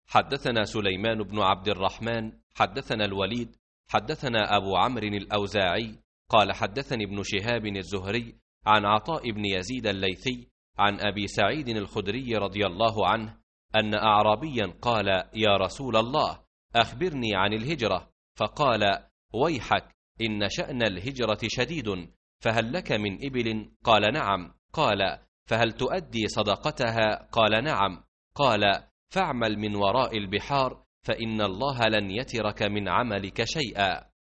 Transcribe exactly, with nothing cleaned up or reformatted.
حدثنا سليمان بن عبد الرحمن حدثنا الوليد حدثنا أبو عمرو الأوزاعي قال حدثني ابن شهاب الزهري عن عطاء بن يزيد الليثي عن أبي سعيد الخدري رضي الله عنه أن أعرابيا قال: يا رسول الله، أخبرني عن الهجرة. فقال: ويحك، إن شأن الهجرة شديد، فهل لك من إبل؟ قال: نعم. قال: فهل تؤدي صدقتها؟ قال: نعم. قال: فاعمل من وراء البحار، فإن الله لن يترك من عملك شيئا.